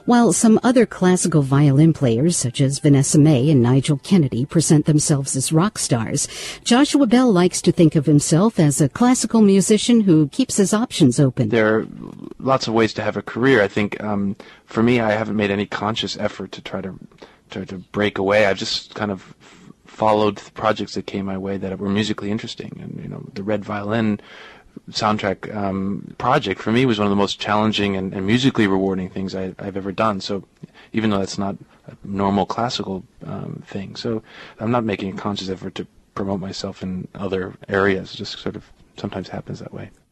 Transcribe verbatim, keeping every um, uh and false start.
While some other classical violin players, such as Vanessa Mae and Nigel Kennedy, present themselves as rock stars, Joshua Bell likes to think of himself as a classical musician who keeps his options open. There are lots of ways to have a career. I think um, for me, I haven't made any conscious effort to try to try to break away. I've just kind of followed the projects that came my way that were musically interesting. And, you know, the Red Violin soundtrack um, project for me was one of the most challenging and, and musically rewarding things I, I've ever done. So even though that's not a normal classical um, thing, so I'm not making a conscious effort to promote myself in other areas. It just sort of sometimes happens that way.